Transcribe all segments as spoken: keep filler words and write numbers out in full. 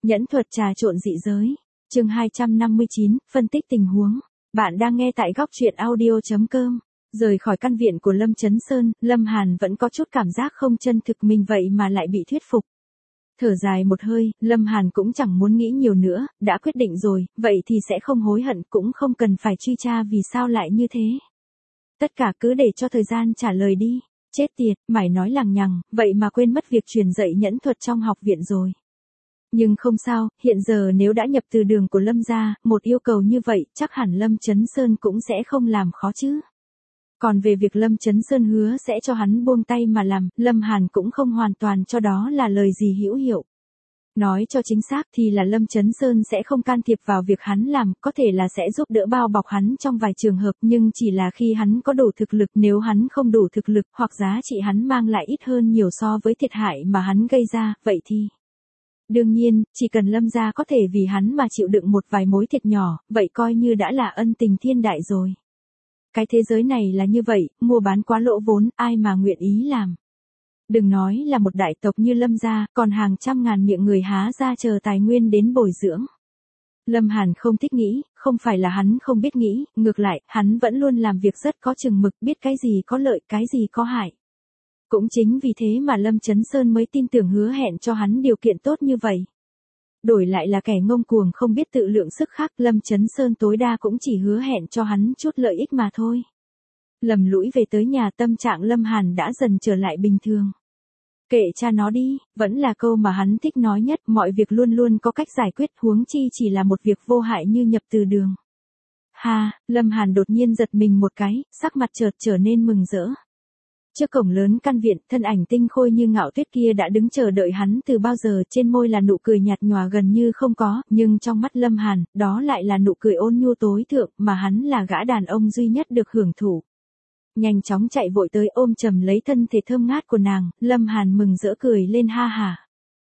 Nhẫn thuật trà trộn dị giới. Chương hai trăm năm mươi chín, phân tích tình huống. Bạn đang nghe tại góc truyện audio chấm com. Rời khỏi căn viện của Lâm Chấn Sơn, Lâm Hàn vẫn có chút cảm giác không chân thực mình vậy mà lại bị thuyết phục. Thở dài một hơi, Lâm Hàn cũng chẳng muốn nghĩ nhiều nữa, đã quyết định rồi, vậy thì sẽ không hối hận, cũng không cần phải truy tra vì sao lại như thế. Tất cả cứ để cho thời gian trả lời đi. Chết tiệt, mải nói lằng nhằng, vậy mà quên mất việc truyền dạy nhẫn thuật trong học viện rồi. Nhưng không sao, hiện giờ nếu đã nhập từ đường của Lâm gia, một yêu cầu như vậy, chắc hẳn Lâm Chấn Sơn cũng sẽ không làm khó chứ. Còn về việc Lâm Chấn Sơn hứa sẽ cho hắn buông tay mà làm, Lâm Hàn cũng không hoàn toàn cho đó là lời gì hữu hiệu. Nói cho chính xác thì là Lâm Chấn Sơn sẽ không can thiệp vào việc hắn làm, có thể là sẽ giúp đỡ bao bọc hắn trong vài trường hợp, nhưng chỉ là khi hắn có đủ thực lực, nếu hắn không đủ thực lực hoặc giá trị hắn mang lại ít hơn nhiều so với thiệt hại mà hắn gây ra, vậy thì... Đương nhiên, chỉ cần Lâm gia có thể vì hắn mà chịu đựng một vài mối thiệt nhỏ, vậy coi như đã là ân tình thiên đại rồi. Cái thế giới này là như vậy, mua bán quá lỗ vốn, ai mà nguyện ý làm. Đừng nói là một đại tộc như Lâm gia, còn hàng trăm ngàn miệng người há ra chờ tài nguyên đến bồi dưỡng. Lâm Hàn không thích nghĩ, không phải là hắn không biết nghĩ, ngược lại, hắn vẫn luôn làm việc rất có chừng mực, biết cái gì có lợi, cái gì có hại. Cũng chính vì thế mà Lâm Chấn Sơn mới tin tưởng hứa hẹn cho hắn điều kiện tốt như vậy. Đổi lại là kẻ ngông cuồng không biết tự lượng sức khác, Lâm Chấn Sơn tối đa cũng chỉ hứa hẹn cho hắn chút lợi ích mà thôi. Lầm lũi về tới nhà, tâm trạng Lâm Hàn đã dần trở lại bình thường. Kệ cha nó đi, vẫn là câu mà hắn thích nói nhất, mọi việc luôn luôn có cách giải quyết, huống chi chỉ là một việc vô hại như nhập từ đường. Ha, Lâm Hàn đột nhiên giật mình một cái, sắc mặt chợt trở nên mừng rỡ. Trước cổng lớn căn viện, thân ảnh tinh khôi như ngạo tuyết kia đã đứng chờ đợi hắn từ bao giờ, trên môi là nụ cười nhạt nhòa gần như không có, nhưng trong mắt Lâm Hàn, đó lại là nụ cười ôn nhu tối thượng, mà hắn là gã đàn ông duy nhất được hưởng thụ. Nhanh chóng chạy vội tới ôm chầm lấy thân thể thơm ngát của nàng, Lâm Hàn mừng rỡ cười lên ha ha.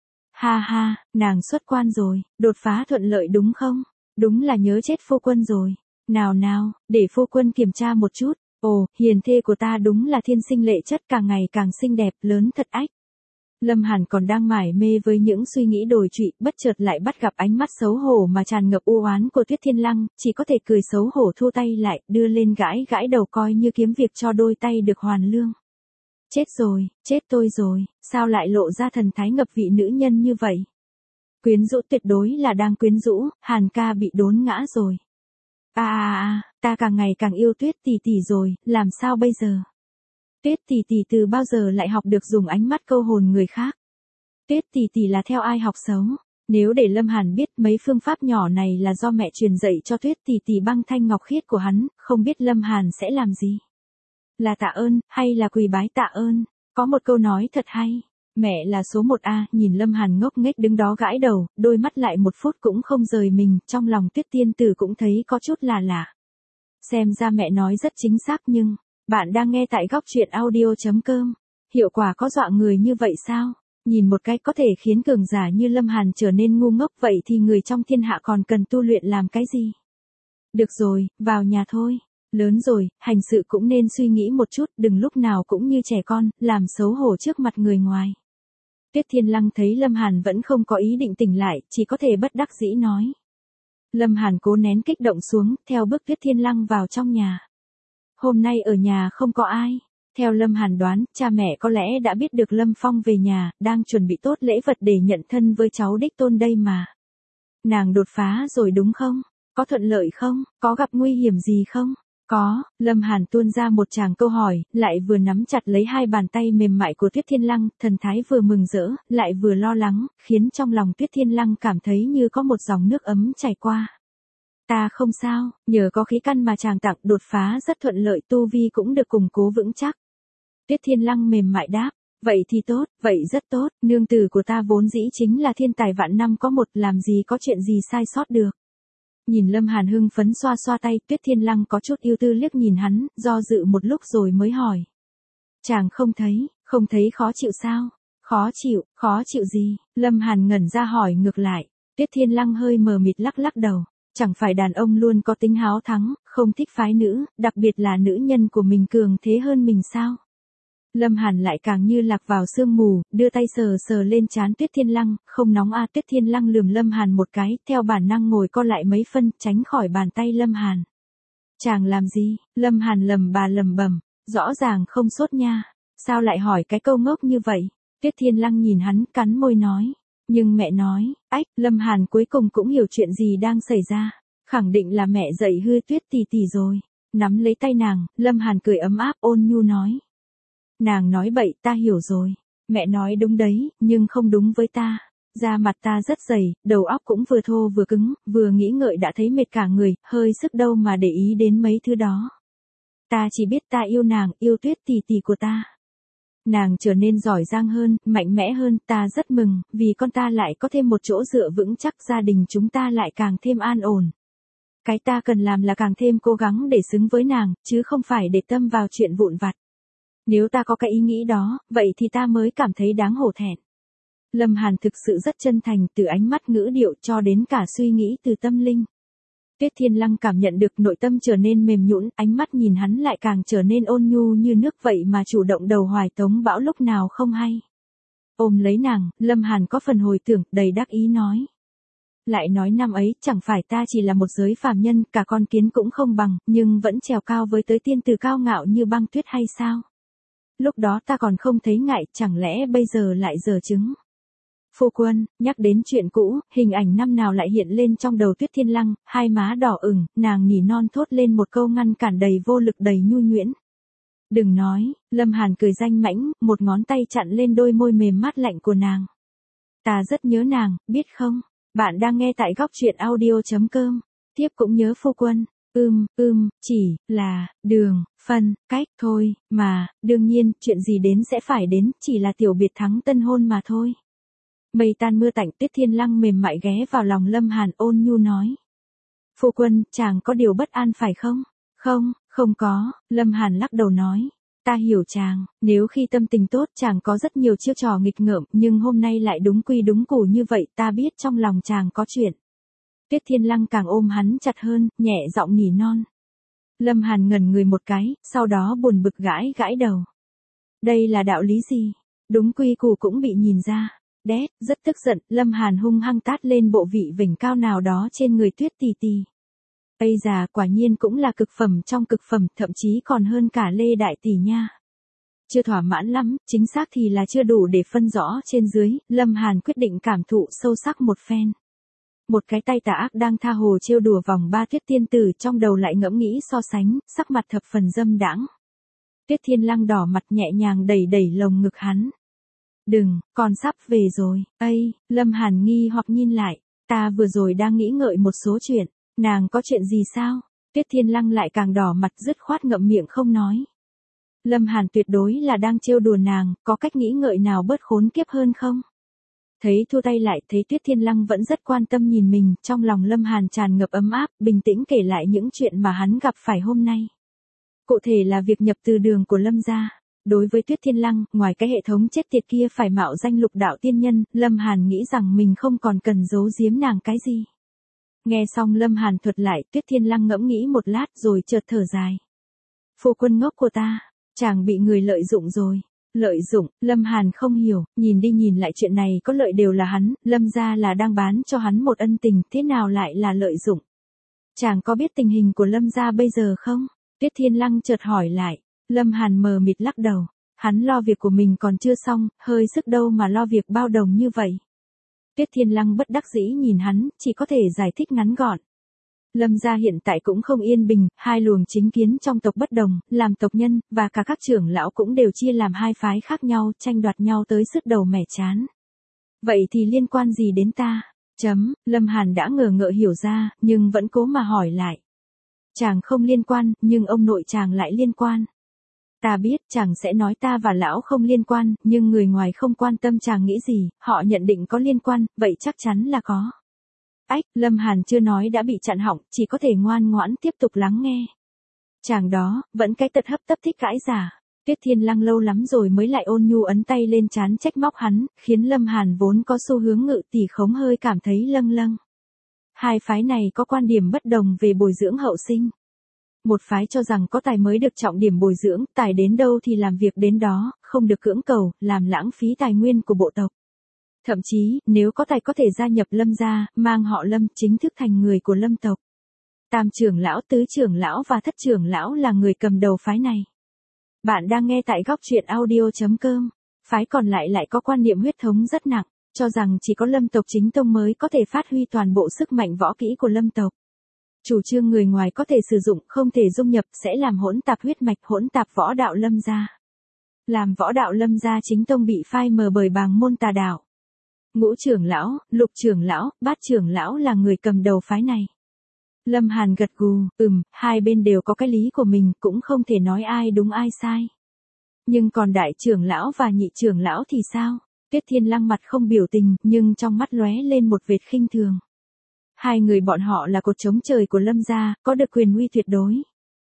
Ha ha, nàng xuất quan rồi, đột phá thuận lợi đúng không? Đúng là nhớ chết phu quân rồi. Nào nào, để phu quân kiểm tra một chút. Ồ, hiền thê của ta đúng là thiên sinh lệ chất, càng ngày càng xinh đẹp, lớn thật ách. Lâm Hàn còn đang mải mê với những suy nghĩ đồi trụy, bất chợt lại bắt gặp ánh mắt xấu hổ mà tràn ngập u oán của Tuyết Thiên Lăng, chỉ có thể cười xấu hổ thu tay lại, đưa lên gãi gãi đầu coi như kiếm việc cho đôi tay được hoàn lương. Chết rồi, chết tôi rồi, sao lại lộ ra thần thái ngập vị nữ nhân như vậy? Quyến rũ tuyệt đối là đang quyến rũ, Hàn ca bị đốn ngã rồi. À à à, ta càng ngày càng yêu Tuyết tỷ tỷ rồi, làm sao bây giờ? Tuyết tỷ tỷ từ bao giờ lại học được dùng ánh mắt câu hồn người khác? Tuyết tỷ tỷ là theo ai học xấu? Nếu để Lâm Hàn biết mấy phương pháp nhỏ này là do mẹ truyền dạy cho Tuyết tỷ tỷ băng thanh ngọc khiết của hắn, không biết Lâm Hàn sẽ làm gì? Là tạ ơn, hay là quỳ bái tạ ơn? Có một câu nói thật hay. Mẹ là số một a, nhìn Lâm Hàn ngốc nghếch đứng đó gãi đầu, đôi mắt lại một phút cũng không rời mình, trong lòng Tuyết tiên tử cũng thấy có chút là lạ. Xem ra mẹ nói rất chính xác nhưng, bạn đang nghe tại góc truyện audio chấm com. Hiệu quả có dọa người như vậy sao? Nhìn một cái có thể khiến cường giả như Lâm Hàn trở nên ngu ngốc, vậy thì người trong thiên hạ còn cần tu luyện làm cái gì? Được rồi, vào nhà thôi. Lớn rồi, hành sự cũng nên suy nghĩ một chút, đừng lúc nào cũng như trẻ con, làm xấu hổ trước mặt người ngoài. Tuyết Thiên Lăng thấy Lâm Hàn vẫn không có ý định tỉnh lại, chỉ có thể bất đắc dĩ nói. Lâm Hàn cố nén kích động xuống, theo bước Tuyết Thiên Lăng vào trong nhà. Hôm nay ở nhà không có ai. Theo Lâm Hàn đoán, cha mẹ có lẽ đã biết được Lâm Phong về nhà, đang chuẩn bị tốt lễ vật để nhận thân với cháu đích tôn đây mà. Nàng đột phá rồi đúng không? Có thuận lợi không? Có gặp nguy hiểm gì không? Có, Lâm Hàn tuôn ra một tràng câu hỏi, lại vừa nắm chặt lấy hai bàn tay mềm mại của Tuyết Thiên Lăng, thần thái vừa mừng rỡ, lại vừa lo lắng, khiến trong lòng Tuyết Thiên Lăng cảm thấy như có một dòng nước ấm chảy qua. Ta không sao, nhờ có khí căn mà chàng tặng, đột phá rất thuận lợi, tu vi cũng được củng cố vững chắc. Tuyết Thiên Lăng mềm mại đáp, vậy thì tốt, vậy rất tốt, nương tử của ta vốn dĩ chính là thiên tài vạn năm có một, làm gì có chuyện gì sai sót được. Nhìn Lâm Hàn hưng phấn xoa xoa tay, Tuyết Thiên Lăng có chút yêu tư liếc nhìn hắn, do dự một lúc rồi mới hỏi. Chàng không thấy, không thấy khó chịu sao? Khó chịu, khó chịu gì? Lâm Hàn ngẩn ra hỏi ngược lại. Tuyết Thiên Lăng hơi mờ mịt lắc lắc đầu. Chẳng phải đàn ông luôn có tính háo thắng, không thích phái nữ, đặc biệt là nữ nhân của mình cường thế hơn mình sao? Lâm Hàn lại càng như lạc vào sương mù, đưa tay sờ sờ lên trán Tuyết Thiên Lăng, không nóng a. Tuyết Thiên Lăng lườm Lâm Hàn một cái, theo bản năng ngồi co lại mấy phân, tránh khỏi bàn tay Lâm Hàn. Chàng làm gì? Lâm Hàn lầm bà lầm bầm, rõ ràng không sốt nha, sao lại hỏi cái câu ngốc như vậy? Tuyết Thiên Lăng nhìn hắn, cắn môi nói, nhưng mẹ nói, ách, Lâm Hàn cuối cùng cũng hiểu chuyện gì đang xảy ra, khẳng định là mẹ dạy hư Tuyết tỷ tỷ rồi. Nắm lấy tay nàng, Lâm Hàn cười ấm áp ôn nhu nói. Nàng nói bậy, ta hiểu rồi. Mẹ nói đúng đấy, nhưng không đúng với ta. Da mặt ta rất dày, đầu óc cũng vừa thô vừa cứng, vừa nghĩ ngợi đã thấy mệt cả người, hơi sức đâu mà để ý đến mấy thứ đó. Ta chỉ biết ta yêu nàng, yêu Tuyết tỷ tỷ của ta. Nàng trở nên giỏi giang hơn, mạnh mẽ hơn, ta rất mừng, vì con ta lại có thêm một chỗ dựa vững chắc, gia đình chúng ta lại càng thêm an ổn. Cái ta cần làm là càng thêm cố gắng để xứng với nàng, chứ không phải để tâm vào chuyện vụn vặt. Nếu ta có cái ý nghĩ đó, vậy thì ta mới cảm thấy đáng hổ thẹn. Lâm Hàn thực sự rất chân thành, từ ánh mắt ngữ điệu cho đến cả suy nghĩ từ tâm linh. Tuyết Thiên Lăng cảm nhận được nội tâm trở nên mềm nhũn, ánh mắt nhìn hắn lại càng trở nên ôn nhu như nước vậy mà chủ động đầu hoài Tống Bão lúc nào không hay. Ôm lấy nàng, Lâm Hàn có phần hồi tưởng, đầy đắc ý nói. Lại nói năm ấy, chẳng phải ta chỉ là một giới phàm nhân, cả con kiến cũng không bằng, nhưng vẫn trèo cao với tới tiên tử cao ngạo như băng tuyết hay sao? Lúc đó ta còn không thấy ngại, chẳng lẽ bây giờ lại dở chứng? Phu quân, nhắc đến chuyện cũ, hình ảnh năm nào lại hiện lên trong đầu Tuyết Thiên Lăng, hai má đỏ ửng, nàng nỉ non thốt lên một câu ngăn cản đầy vô lực đầy nhu nhuyễn. Đừng nói, Lâm Hàn cười danh mãnh, một ngón tay chặn lên đôi môi mềm mát lạnh của nàng. Ta rất nhớ nàng, biết không? Bạn đang nghe tại góc truyện audio.com. Tiếp cũng nhớ phu quân. Ưm, ưm, chỉ là đường, phân, cách thôi, mà, đương nhiên, chuyện gì đến sẽ phải đến, chỉ là tiểu biệt thắng tân hôn mà thôi. Mây tan mưa tạnh, Tuyết Thiên Lăng mềm mại ghé vào lòng Lâm Hàn ôn nhu nói. Phu quân, chàng có điều bất an phải không? Không, không có, Lâm Hàn lắc đầu nói. Ta hiểu chàng, nếu khi tâm tình tốt chàng có rất nhiều chiêu trò nghịch ngợm, nhưng hôm nay lại đúng quy đúng củ như vậy, ta biết trong lòng chàng có chuyện. Tuyết Thiên Lăng càng ôm hắn chặt hơn, nhẹ giọng nỉ non. Lâm Hàn ngẩn người một cái, sau đó buồn bực gãi gãi đầu. Đây là đạo lý gì? Đúng quy củ cũng bị nhìn ra. Đét, rất tức giận, Lâm Hàn hung hăng tát lên bộ vị vểnh cao nào đó trên người Tuyết tỷ tỷ. Ây già, quả nhiên cũng là cực phẩm trong cực phẩm, thậm chí còn hơn cả Lê Đại tỷ nha. Chưa thỏa mãn lắm, chính xác thì là chưa đủ để phân rõ trên dưới, Lâm Hàn quyết định cảm thụ sâu sắc một phen. Một cái tay tà ác đang tha hồ trêu đùa vòng ba Tuyết tiên tử, trong đầu lại ngẫm nghĩ so sánh, sắc mặt thập phần dâm đãng. Tuyết Thiên Lăng đỏ mặt nhẹ nhàng đẩy đẩy lồng ngực hắn. Đừng, con sắp về rồi. Ây, Lâm Hàn nghi hoặc nhìn lại, ta vừa rồi đang nghĩ ngợi một số chuyện, nàng có chuyện gì sao? Tuyết Thiên Lăng lại càng đỏ mặt dứt khoát ngậm miệng không nói. Lâm Hàn tuyệt đối là đang trêu đùa nàng, có cách nghĩ ngợi nào bớt khốn kiếp hơn không? Thấy thua tay lại, thấy Tuyết Thiên Lăng vẫn rất quan tâm nhìn mình, trong lòng Lâm Hàn tràn ngập ấm áp, bình tĩnh kể lại những chuyện mà hắn gặp phải hôm nay. Cụ thể là việc nhập từ đường của Lâm gia. Đối với Tuyết Thiên Lăng, ngoài cái hệ thống chết tiệt kia phải mạo danh lục đạo tiên nhân, Lâm Hàn nghĩ rằng mình không còn cần giấu giếm nàng cái gì. Nghe xong Lâm Hàn thuật lại, Tuyết Thiên Lăng ngẫm nghĩ một lát rồi chợt thở dài. Phu quân ngốc của ta, chàng bị người lợi dụng rồi. Lợi dụng, Lâm Hàn không hiểu, nhìn đi nhìn lại chuyện này có lợi đều là hắn, Lâm gia là đang bán cho hắn một ân tình, thế nào lại là lợi dụng? Chàng có biết tình hình của Lâm gia bây giờ không? Tuyết Thiên Lăng chợt hỏi lại. Lâm Hàn mờ mịt lắc đầu, hắn lo việc của mình còn chưa xong, hơi sức đâu mà lo việc bao đồng như vậy. Tuyết Thiên Lăng bất đắc dĩ nhìn hắn, chỉ có thể giải thích ngắn gọn. Lâm gia hiện tại cũng không yên bình, hai luồng chính kiến trong tộc bất đồng, làm tộc nhân, và cả các trưởng lão cũng đều chia làm hai phái khác nhau, tranh đoạt nhau tới sứt đầu mẻ chán. Vậy thì liên quan gì đến ta? Chấm, Lâm Hàn đã ngờ ngợ hiểu ra, nhưng vẫn cố mà hỏi lại. Chàng không liên quan, nhưng ông nội chàng lại liên quan. Ta biết chàng sẽ nói ta và lão không liên quan, nhưng người ngoài không quan tâm chàng nghĩ gì, họ nhận định có liên quan, vậy chắc chắn là có. Ách, Lâm Hàn chưa nói đã bị chặn họng, chỉ có thể ngoan ngoãn tiếp tục lắng nghe. Chàng đó, vẫn cái tật hấp tấp thích cãi giả. Tuyết Thiên Lăng lâu lắm rồi mới lại ôn nhu ấn tay lên trán trách móc hắn, khiến Lâm Hàn vốn có xu hướng ngự tỷ khống hơi cảm thấy lâng lâng. Hai phái này có quan điểm bất đồng về bồi dưỡng hậu sinh. Một phái cho rằng có tài mới được trọng điểm bồi dưỡng, tài đến đâu thì làm việc đến đó, không được cưỡng cầu, làm lãng phí tài nguyên của bộ tộc. Thậm chí, nếu có tài có thể gia nhập Lâm gia, mang họ Lâm, chính thức thành người của Lâm tộc. Tam trưởng lão, tứ trưởng lão và thất trưởng lão là người cầm đầu phái này. Bạn đang nghe tại góc truyện audio.com. Phái còn lại lại có quan niệm huyết thống rất nặng, cho rằng chỉ có Lâm tộc chính tông mới có thể phát huy toàn bộ sức mạnh võ kỹ của Lâm tộc. Chủ trương người ngoài có thể sử dụng, không thể dung nhập, sẽ làm hỗn tạp huyết mạch, hỗn tạp võ đạo Lâm gia. Làm võ đạo Lâm gia chính tông bị phai mờ bởi bàng môn tà đạo. Ngũ trưởng lão, lục trưởng lão, bát trưởng lão là người cầm đầu phái này. Lâm Hàn gật gù, ừm, hai bên đều có cái lý của mình, cũng không thể nói ai đúng ai sai. Nhưng còn đại trưởng lão và nhị trưởng lão thì sao? Tuyết Thiên Lăng mặt không biểu tình, nhưng trong mắt lóe lên một vệt khinh thường. Hai người bọn họ là cột chống trời của Lâm gia, có được quyền uy tuyệt đối.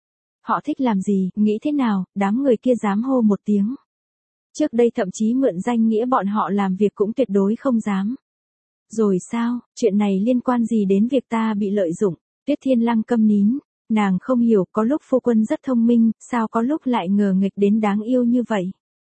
Họ thích làm gì, nghĩ thế nào, đám người kia dám hô một tiếng. Trước đây thậm chí mượn danh nghĩa bọn họ làm việc cũng tuyệt đối không dám. Rồi sao, chuyện này liên quan gì đến việc ta bị lợi dụng? Tuyết Thiên Lăng câm nín, nàng không hiểu, có lúc phu quân rất thông minh, sao có lúc lại ngờ nghịch đến đáng yêu như vậy.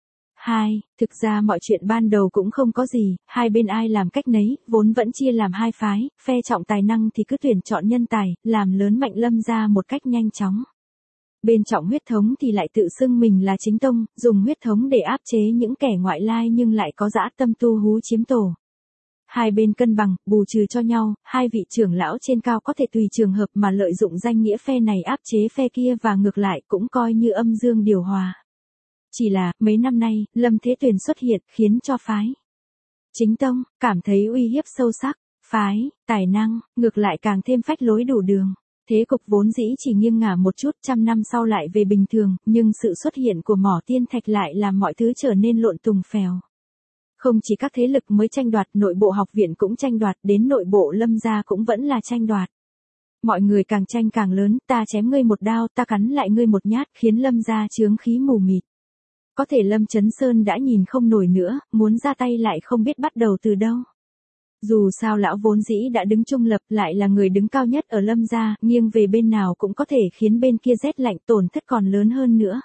Hai, thực ra mọi chuyện ban đầu cũng không có gì, hai bên ai làm cách nấy, vốn vẫn chia làm hai phái, phe trọng tài năng thì cứ tuyển chọn nhân tài, làm lớn mạnh Lâm gia một cách nhanh chóng. Bên trọng huyết thống thì lại tự xưng mình là chính tông, dùng huyết thống để áp chế những kẻ ngoại lai nhưng lại có dã tâm tu hú chiếm tổ. Hai bên cân bằng, bù trừ cho nhau, hai vị trưởng lão trên cao có thể tùy trường hợp mà lợi dụng danh nghĩa phe này áp chế phe kia và ngược lại cũng coi như âm dương điều hòa. Chỉ là, mấy năm nay, Lâm Thế Tuyền xuất hiện khiến cho phái chính tông cảm thấy uy hiếp sâu sắc, phái, tài năng, ngược lại càng thêm phách lối đủ đường. Thế cục vốn dĩ chỉ nghiêng ngả một chút, trăm năm sau lại về bình thường, nhưng sự xuất hiện của mỏ tiên thạch lại làm mọi thứ trở nên lộn tùng phèo. Không chỉ các thế lực mới tranh đoạt, nội bộ học viện cũng tranh đoạt, đến nội bộ Lâm gia cũng vẫn là tranh đoạt. Mọi người càng tranh càng lớn, ta chém ngươi một đao, ta cắn lại ngươi một nhát, khiến Lâm gia chướng khí mù mịt. Có thể Lâm Chấn Sơn đã nhìn không nổi nữa, muốn ra tay lại không biết bắt đầu từ đâu. Dù sao lão vốn dĩ đã đứng trung lập, lại là người đứng cao nhất ở Lâm gia, nghiêng về bên nào cũng có thể khiến bên kia rét lạnh, tổn thất còn lớn hơn nữa.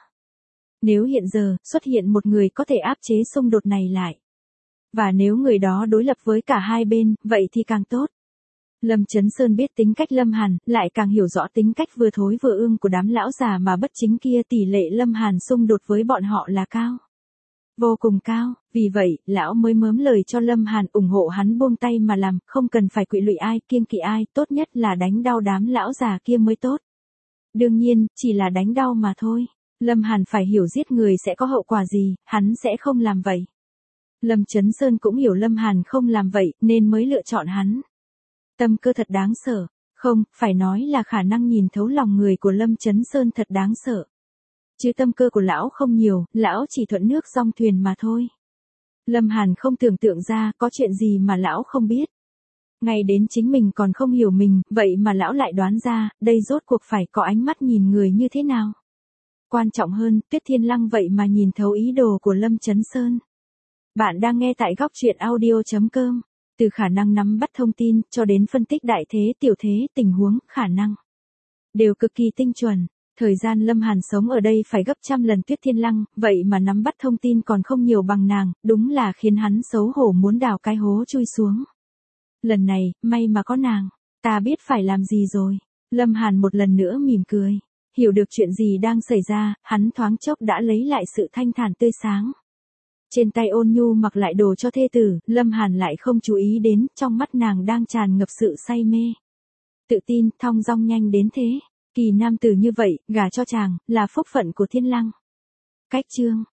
Nếu hiện giờ, xuất hiện một người có thể áp chế xung đột này lại. Và nếu người đó đối lập với cả hai bên, vậy thì càng tốt. Lâm Chấn Sơn biết tính cách Lâm Hàn, lại càng hiểu rõ tính cách vừa thối vừa ương của đám lão già mà bất chính kia, tỷ lệ Lâm Hàn xung đột với bọn họ là cao. Vô cùng cao, vì vậy, lão mới mớm lời cho Lâm Hàn ủng hộ hắn buông tay mà làm, không cần phải quỵ lụy ai, kiêng kỵ ai, tốt nhất là đánh đau đám lão già kia mới tốt. Đương nhiên, chỉ là đánh đau mà thôi. Lâm Hàn phải hiểu giết người sẽ có hậu quả gì, hắn sẽ không làm vậy. Lâm Chấn Sơn cũng hiểu Lâm Hàn không làm vậy, nên mới lựa chọn hắn. Tâm cơ thật đáng sợ, không, phải nói là khả năng nhìn thấu lòng người của Lâm Chấn Sơn thật đáng sợ. Chứ tâm cơ của lão không nhiều, lão chỉ thuận nước dong thuyền mà thôi. Lâm Hàn không tưởng tượng ra có chuyện gì mà lão không biết. Ngay đến chính mình còn không hiểu mình, vậy mà lão lại đoán ra, đây rốt cuộc phải có ánh mắt nhìn người như thế nào. Quan trọng hơn, Tuyết Thiên Lăng vậy mà nhìn thấu ý đồ của Lâm Chấn Sơn. Bạn đang nghe tại góc truyện audio.com. Từ khả năng nắm bắt thông tin, cho đến phân tích đại thế, tiểu thế, tình huống, khả năng. Đều cực kỳ tinh chuẩn. Thời gian Lâm Hàn sống ở đây phải gấp trăm lần Tuyết Thiên Lăng, vậy mà nắm bắt thông tin còn không nhiều bằng nàng, đúng là khiến hắn xấu hổ muốn đào cái hố chui xuống. Lần này, may mà có nàng, ta biết phải làm gì rồi. Lâm Hàn một lần nữa mỉm cười. Hiểu được chuyện gì đang xảy ra, hắn thoáng chốc đã lấy lại sự thanh thản tươi sáng. Trên tay Ôn Nhu mặc lại đồ cho thê tử, Lâm Hàn lại không chú ý đến, trong mắt nàng đang tràn ngập sự say mê. Tự tin, thong dong nhanh đến thế. Kỳ nam tử như vậy, gả cho chàng, là phúc phận của Thiên Lăng. Cách chương,